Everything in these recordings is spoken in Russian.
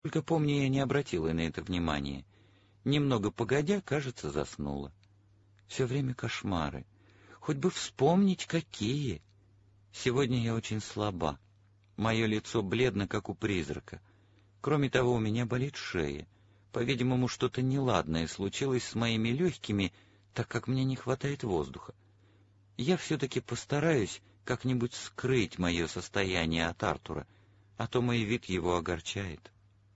Только помню, я не обратила на это внимания. Немного погодя, кажется, заснула. Все время кошмары. Хоть бы вспомнить, какие. Сегодня я очень слаба. Мое лицо бледно, как у призрака. Кроме того, у меня болит шея. По-видимому, что-то неладное случилось с моими легкими, так как мне не хватает воздуха. Я все-таки постараюсь как-нибудь скрыть мое состояние от Артура, а то мой вид его огорчает.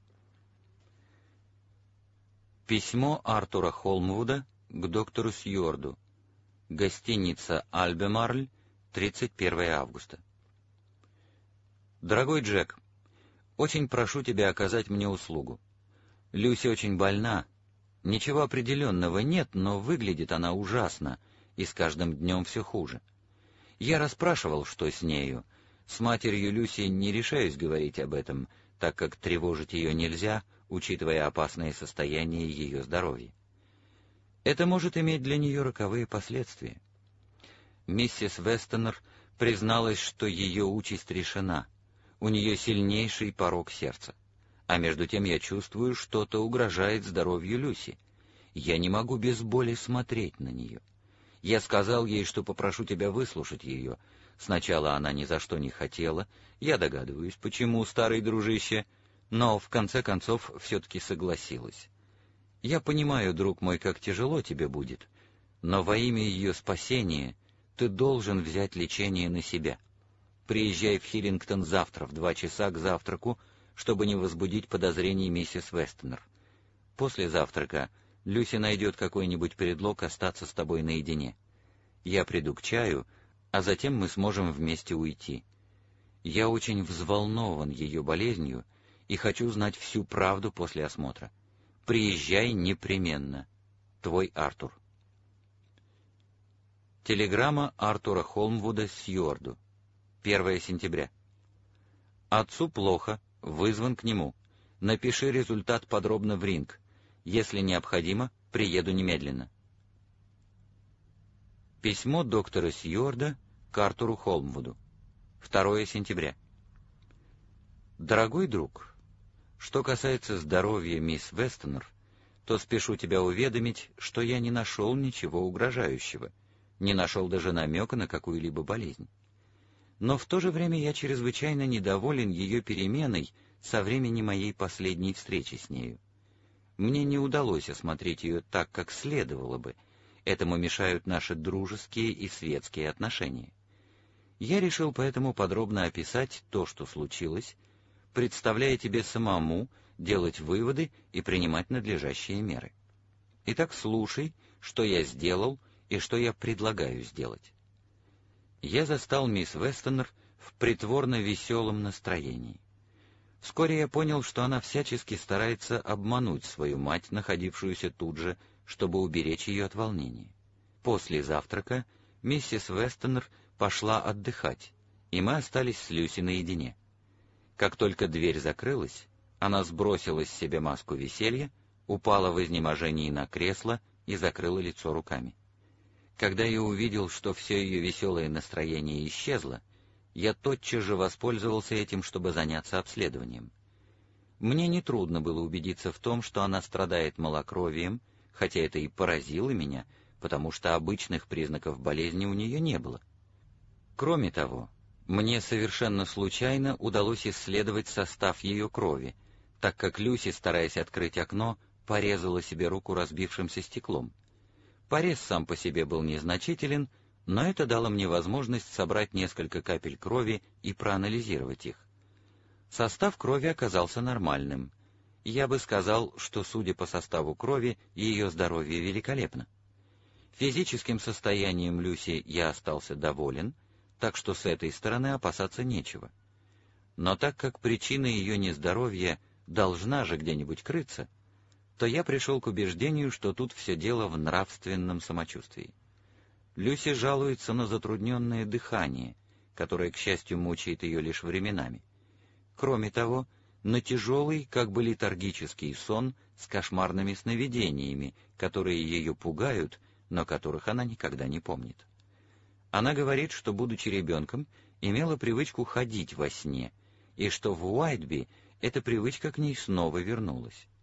Письмо Артура Холмвуда к доктору Сьюарду. Гостиница «Альбемарль», 31 августа. Дорогой Джек, очень прошу тебя оказать мне услугу. Люси очень больна. Ничего определенного нет, но выглядит она ужасно, и с каждым днем все хуже. Я расспрашивал, что с нею. С матерью Люси не решаюсь говорить об этом, так как тревожить ее нельзя, учитывая опасное состояние ее здоровья. Это может иметь для нее роковые последствия. Миссис Вестонер призналась, что ее участь решена. У нее сильнейший порок сердца. А между тем я чувствую, что-то угрожает здоровью Люси. Я не могу без боли смотреть на нее. Я сказал ей, что попрошу тебя выслушать ее. Сначала она ни за что не хотела. Я догадываюсь, почему, старый дружище, но в конце концов все-таки согласилась. Я понимаю, друг мой, как тяжело тебе будет, но во имя ее спасения ты должен взять лечение на себя. Приезжай в Хиллингтон завтра в 2 часа к завтраку, чтобы не возбудить подозрений миссис Вестонер. После завтрака Люси найдет какой-нибудь предлог остаться с тобой наедине. Я приду к чаю, а затем мы сможем вместе уйти. Я очень взволнован ее болезнью и хочу знать всю правду после осмотра. Приезжай непременно. Твой Артур. Телеграмма Артура Холмвуда Сьюарду. 1 сентября. Отцу плохо, вызван к нему. Напиши результат подробно в Ринг. Если необходимо, приеду немедленно. Письмо доктора Сьюарда к Артуру Холмвуду. 2 сентября. Дорогой друг, что касается здоровья мисс Вестонер, то спешу тебя уведомить, что я не нашел ничего угрожающего, не нашел даже намека на какую-либо болезнь. Но в то же время я чрезвычайно недоволен ее переменой со времени моей последней встречи с нею. Мне не удалось осмотреть ее так, как следовало бы. Этому мешают наши дружеские и светские отношения. Я решил поэтому подробно описать то, что случилось, представляя тебе самому делать выводы и принимать надлежащие меры. Итак, слушай, что я сделал и что я предлагаю сделать. Я застал мисс Вестонер в притворно веселом настроении. Вскоре я понял, что она всячески старается обмануть свою мать, находившуюся тут же, чтобы уберечь ее от волнения. После завтрака миссис Вестонер пошла отдыхать, и мы остались с Люси наедине. Как только дверь закрылась, она сбросила с себя маску веселья, упала в изнеможении на кресло и закрыла лицо руками. Когда я увидел, что все ее веселое настроение исчезло, я тотчас же воспользовался этим, чтобы заняться обследованием. Мне нетрудно было убедиться в том, что она страдает малокровием, хотя это и поразило меня, потому что обычных признаков болезни у нее не было. Кроме того, мне совершенно случайно удалось исследовать состав ее крови, так как Люси, стараясь открыть окно, порезала себе руку разбившимся стеклом. Порез сам по себе был незначителен, но это дало мне возможность собрать несколько капель крови и проанализировать их. Состав крови оказался нормальным. Я бы сказал, что, судя по составу крови, ее здоровье великолепно. Физическим состоянием Люси я остался доволен, так что с этой стороны опасаться нечего. Но так как причина ее нездоровья должна же где-нибудь крыться, то я пришел к убеждению, что тут все дело в нравственном самочувствии. Люси жалуется на затрудненное дыхание, которое, к счастью, мучает ее лишь временами. Кроме того, на тяжелый, как бы летаргический сон с кошмарными сновидениями, которые ее пугают, но которых она никогда не помнит. Она говорит, что, будучи ребенком, имела привычку ходить во сне, и что в Уайтби эта привычка к ней снова вернулась.